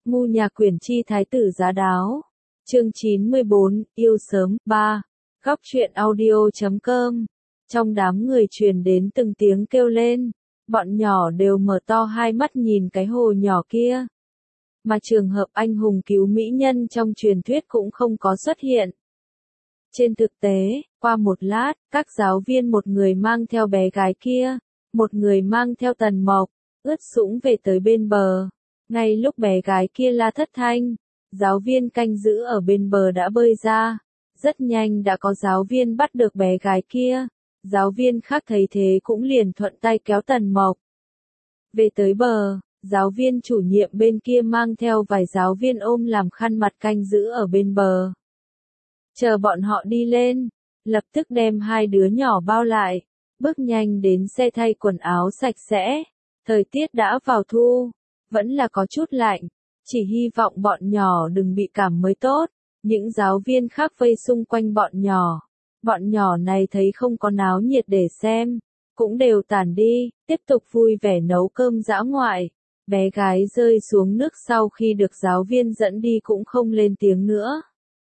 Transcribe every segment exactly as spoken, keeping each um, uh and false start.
Ngu nhà quyển chi thái tử giá đáo. Chương chín mươi bốn, yêu sớm, ba. Góc truyện audio.com. Trong đám người truyền đến từng tiếng kêu lên, bọn nhỏ đều mở to hai mắt nhìn cái hồ nhỏ kia. Mà trường hợp anh hùng cứu mỹ nhân trong truyền thuyết cũng không có xuất hiện. Trên thực tế, qua một lát, các giáo viên một người mang theo bé gái kia, một người mang theo Tần Mộc, ướt sũng về tới bên bờ. Ngay lúc bé gái kia la thất thanh, giáo viên canh giữ ở bên bờ đã bơi ra. Rất nhanh đã có giáo viên bắt được bé gái kia. Giáo viên khác thấy thế cũng liền thuận tay kéo Tần Mộc về tới bờ. Giáo viên chủ nhiệm bên kia mang theo vài giáo viên ôm làm khăn mặt canh giữ ở bên bờ. Chờ bọn họ đi lên, lập tức đem hai đứa nhỏ bao lại, bước nhanh đến xe thay quần áo sạch sẽ. Thời tiết đã vào thu, vẫn là có chút lạnh, chỉ hy vọng bọn nhỏ đừng bị cảm mới tốt. Những giáo viên khác vây xung quanh bọn nhỏ. Bọn nhỏ này thấy không có náo nhiệt để xem, cũng đều tản đi, tiếp tục vui vẻ nấu cơm dã ngoại. Bé gái rơi xuống nước sau khi được giáo viên dẫn đi cũng không lên tiếng nữa.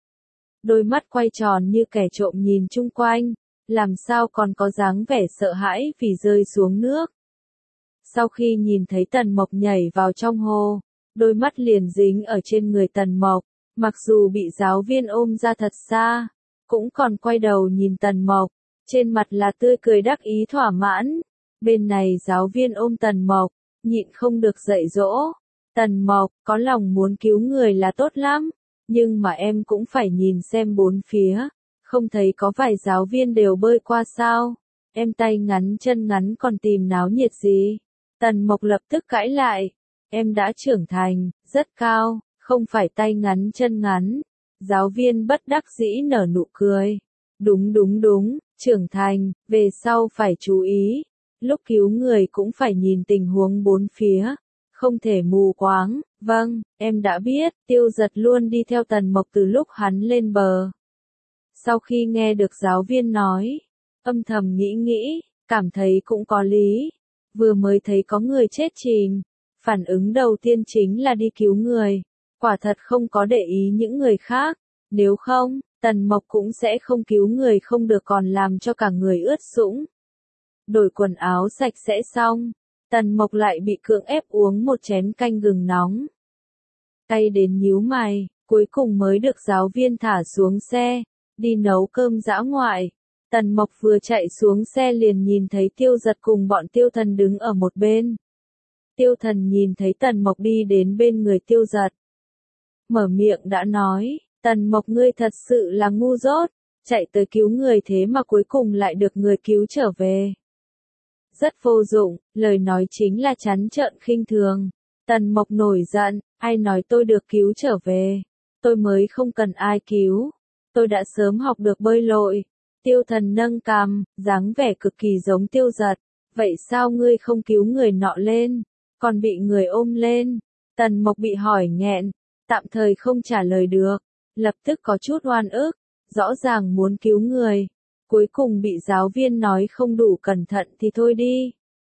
Đôi mắt quay tròn như kẻ trộm nhìn chung quanh, làm sao còn có dáng vẻ sợ hãi vì rơi xuống nước. Sau khi nhìn thấy Tần Mộc nhảy vào trong hồ, đôi mắt liền dính ở trên người Tần Mộc, mặc dù bị giáo viên ôm ra thật xa, cũng còn quay đầu nhìn Tần Mộc, trên mặt là tươi cười đắc ý thỏa mãn. Bên này giáo viên ôm Tần Mộc, nhịn không được dạy dỗ. Tần Mộc, có lòng muốn cứu người là tốt lắm, nhưng mà em cũng phải nhìn xem bốn phía, không thấy có vài giáo viên đều bơi qua sao, em tay ngắn chân ngắn còn tìm náo nhiệt gì. Tần Mộc lập tức cãi lại, em đã trưởng thành, rất cao, không phải tay ngắn chân ngắn. Giáo viên bất đắc dĩ nở nụ cười. Đúng đúng đúng, trưởng thành, về sau phải chú ý. Lúc cứu người cũng phải nhìn tình huống bốn phía, không thể mù quáng. Vâng, em đã biết. Tiêu Giật luôn đi theo Tần Mộc từ lúc hắn lên bờ. Sau khi nghe được giáo viên nói, âm thầm nghĩ nghĩ, cảm thấy cũng có lý. Vừa mới thấy có người chết chìm, phản ứng đầu tiên chính là đi cứu người. Quả thật không có để ý những người khác, nếu không, Tần Mộc cũng sẽ không cứu người không được còn làm cho cả người ướt sũng. Đổi quần áo sạch sẽ xong, Tần Mộc lại bị cưỡng ép uống một chén canh gừng nóng. Cay đến nhíu mày, cuối cùng mới được giáo viên thả xuống xe, đi nấu cơm dã ngoại. Tần Mộc vừa chạy xuống xe liền nhìn thấy Tiêu Giật cùng bọn Tiêu Thần đứng ở một bên. Tiêu Thần nhìn thấy Tần Mộc đi đến bên người Tiêu Giật, mở miệng đã nói, Tần Mộc ngươi thật sự là ngu dốt, chạy tới cứu người thế mà cuối cùng lại được người cứu trở về. Rất vô dụng, lời nói chính là trắng trợn khinh thường. Tần Mộc nổi giận, ai nói tôi được cứu trở về, tôi mới không cần ai cứu, tôi đã sớm học được bơi lội. Tiêu Thần nâng cằm, dáng vẻ cực kỳ giống Tiêu Giật, vậy sao ngươi không cứu người nọ lên, còn bị người ôm lên? Tần Mộc bị hỏi nghẹn, tạm thời không trả lời được, lập tức có chút oan ức, rõ ràng muốn cứu người, cuối cùng bị giáo viên nói không đủ cẩn thận thì thôi đi.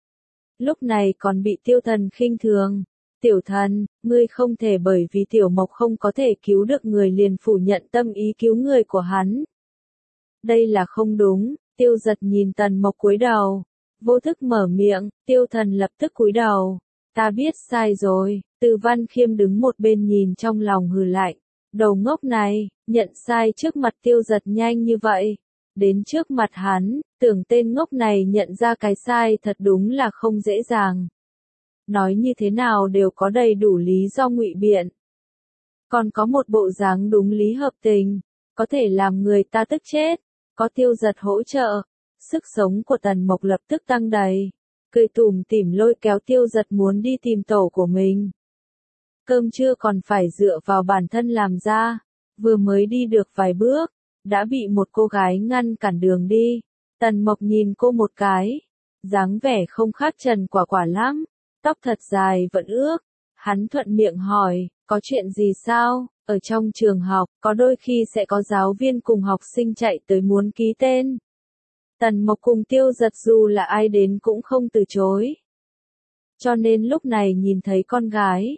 Lúc này còn bị Tiêu Thần khinh thường, Tiểu Thần, ngươi không thể bởi vì Tiểu Mộc không có thể cứu được người liền phủ nhận tâm ý cứu người của hắn. Đây là không đúng. Tiêu Giật nhìn Tần Mộc cúi đầu, vô thức mở miệng, Tiêu Thần lập tức cúi đầu, ta biết sai rồi. Từ Văn Khiêm đứng một bên nhìn trong lòng hừ lạnh, đầu ngốc này, nhận sai trước mặt Tiêu Giật nhanh như vậy, đến trước mặt hắn, tưởng tên ngốc này nhận ra cái sai thật đúng là không dễ dàng. Nói như thế nào đều có đầy đủ lý do ngụy biện, còn có một bộ dáng đúng lý hợp tình, có thể làm người ta tức chết. Có Tiêu Giật hỗ trợ, sức sống của Tần Mộc lập tức tăng đầy, cười tủm tỉm lôi kéo Tiêu Giật muốn đi tìm tổ của mình. Cơm trưa còn phải dựa vào bản thân làm ra, vừa mới đi được vài bước, đã bị một cô gái ngăn cản đường đi. Tần Mộc nhìn cô một cái, dáng vẻ không khác Trần Quả Quả lắm, tóc thật dài vẫn ướt. Hắn thuận miệng hỏi, có chuyện gì sao? Ở trong trường học, có đôi khi sẽ có giáo viên cùng học sinh chạy tới muốn ký tên. Tần Mộc cùng Tiêu Giật dù là ai đến cũng không từ chối. Cho nên lúc này nhìn thấy con gái,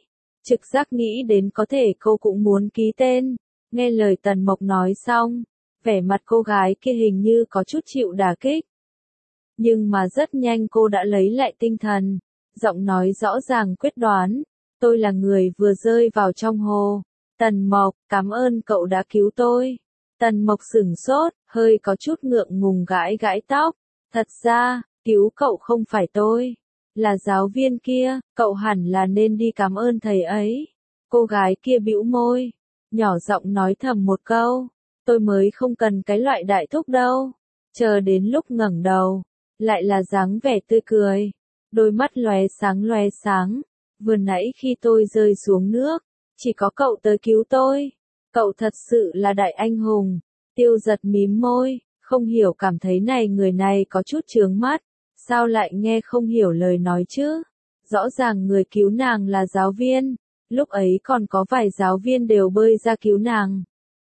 Trực giác nghĩ đến có thể cô cũng muốn ký tên. Nghe lời Tần Mộc nói xong, vẻ mặt cô gái kia hình như có chút chịu đả kích. Nhưng mà rất nhanh cô đã lấy lại tinh thần, giọng nói rõ ràng quyết đoán, tôi là người vừa rơi vào trong hồ. Tần Mộc, cảm ơn cậu đã cứu tôi. Tần Mộc sửng sốt, hơi có chút ngượng ngùng gãi gãi tóc. Thật ra, cứu cậu không phải tôi, là giáo viên kia, cậu hẳn là nên đi cảm ơn thầy ấy. Cô gái kia bĩu môi, nhỏ giọng nói thầm một câu, tôi mới không cần cái loại đại thúc đâu. Chờ đến lúc ngẩng đầu, lại là dáng vẻ tươi cười, đôi mắt lóe sáng lóe sáng. Vừa nãy khi tôi rơi xuống nước, chỉ có cậu tới cứu tôi. Cậu thật sự là đại anh hùng. Tiêu Giật mím môi, không hiểu cảm thấy này người này có chút chướng mắt. Sao lại nghe không hiểu lời nói chứ? Rõ ràng người cứu nàng là giáo viên. Lúc ấy còn có vài giáo viên đều bơi ra cứu nàng.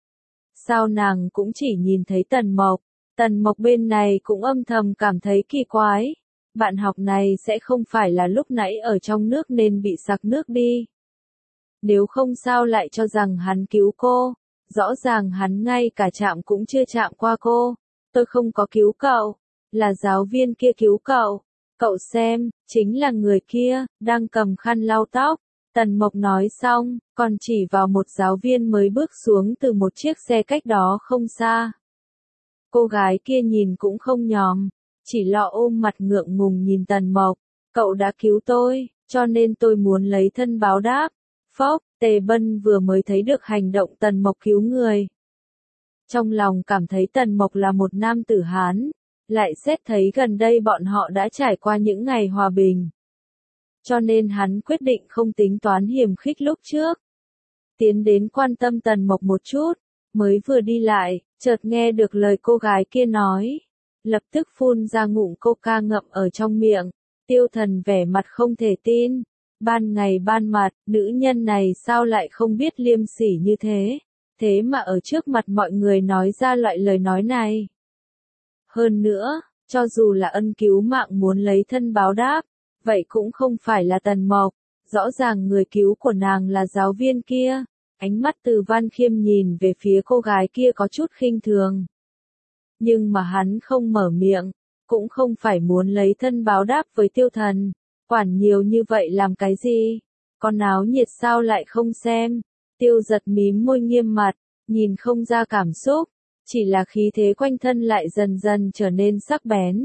Sao nàng cũng chỉ nhìn thấy Tần Mộc? Tần Mộc bên này cũng âm thầm cảm thấy kỳ quái. Bạn học này sẽ không phải là lúc nãy ở trong nước nên bị sặc nước đi. Nếu không sao lại cho rằng hắn cứu cô. Rõ ràng hắn ngay cả chạm cũng chưa chạm qua cô. Tôi không có cứu cậu. Là giáo viên kia cứu cậu. Cậu xem, chính là người kia, đang cầm khăn lau tóc. Tần Mộc nói xong, còn chỉ vào một giáo viên mới bước xuống từ một chiếc xe cách đó không xa. Cô gái kia nhìn cũng không nhòm, chỉ lọ ôm mặt ngượng ngùng nhìn Tần Mộc. Cậu đã cứu tôi, cho nên tôi muốn lấy thân báo đáp. Phốc, Tề Bân vừa mới thấy được hành động Tần Mộc cứu người. Trong lòng cảm thấy Tần Mộc là một nam tử Hán, lại xét thấy gần đây bọn họ đã trải qua những ngày hòa bình. Cho nên hắn quyết định không tính toán hiềm khích lúc trước. Tiến đến quan tâm Tần Mộc một chút, mới vừa đi lại, chợt nghe được lời cô gái kia nói. Lập tức phun ra ngụm coca ngậm ở trong miệng. Tiêu Thần vẻ mặt không thể tin. Ban ngày ban mặt, nữ nhân này sao lại không biết liêm sỉ như thế. Thế mà ở trước mặt mọi người nói ra loại lời nói này. Hơn nữa, cho dù là ân cứu mạng muốn lấy thân báo đáp, vậy cũng không phải là Tần Mộc. Rõ ràng người cứu của nàng là giáo viên kia. Ánh mắt Từ Văn Khiêm nhìn về phía cô gái kia có chút khinh thường. Nhưng mà hắn không mở miệng, cũng không phải muốn lấy thân báo đáp với Tiêu Thần. Quản nhiều như vậy làm cái gì? Con áo nhiệt sao lại không xem? Tiêu Giật mím môi nghiêm mặt, nhìn không ra cảm xúc, chỉ là khí thế quanh thân lại dần dần trở nên sắc bén.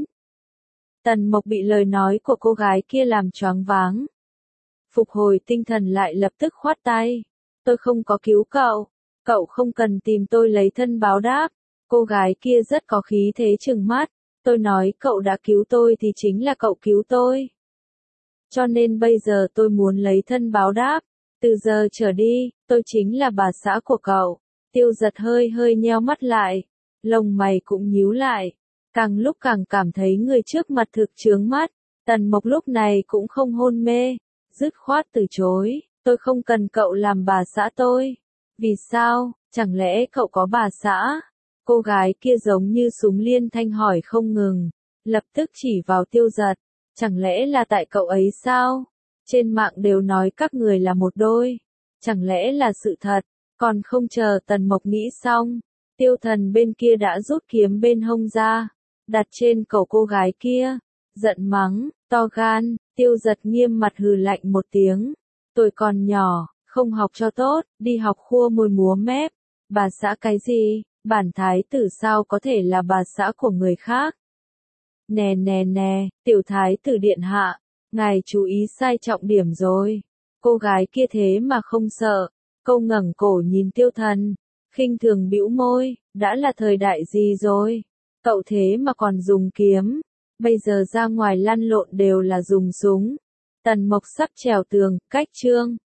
Tần Mộc bị lời nói của cô gái kia làm choáng váng. Phục hồi tinh thần lại lập tức khoát tay. Tôi không có cứu cậu, cậu không cần tìm tôi lấy thân báo đáp. Cô gái kia rất có khí thế trừng mắt. Tôi nói cậu đã cứu tôi thì chính là cậu cứu tôi. Cho nên bây giờ tôi muốn lấy thân báo đáp. Từ giờ trở đi, tôi chính là bà xã của cậu. Tiêu Giật hơi hơi nheo mắt lại. Lông mày cũng nhíu lại. Càng lúc càng cảm thấy người trước mặt thực chướng mắt. Tần Mộc lúc này cũng không hôn mê. Dứt khoát từ chối. Tôi không cần cậu làm bà xã tôi. Vì sao, chẳng lẽ cậu có bà xã? Cô gái kia giống như súng liên thanh hỏi không ngừng. Lập tức chỉ vào Tiêu Giật. Chẳng lẽ là tại cậu ấy sao? Trên mạng đều nói các người là một đôi. Chẳng lẽ là sự thật? Còn không chờ Tần Mộc nghĩ xong. Tiêu Thần bên kia đã rút kiếm bên hông ra. Đặt trên cổ cô gái kia. Giận mắng, to gan. Tiêu Giật nghiêm mặt hừ lạnh một tiếng. Tôi còn nhỏ, không học cho tốt, đi học khua môi múa mép. Bà xã cái gì? Bản thái tử sao có thể là bà xã của người khác? Nè nè nè, tiểu thái tử điện hạ, ngài chú ý sai trọng điểm rồi. Cô gái kia thế mà không sợ. Câu ngẩng cổ nhìn Tiêu Thần, khinh thường bĩu môi, đã là thời đại gì rồi? Cậu thế mà còn dùng kiếm. Bây giờ ra ngoài lăn lộn đều là dùng súng. Tần Mộc sắp trèo tường, cách chương.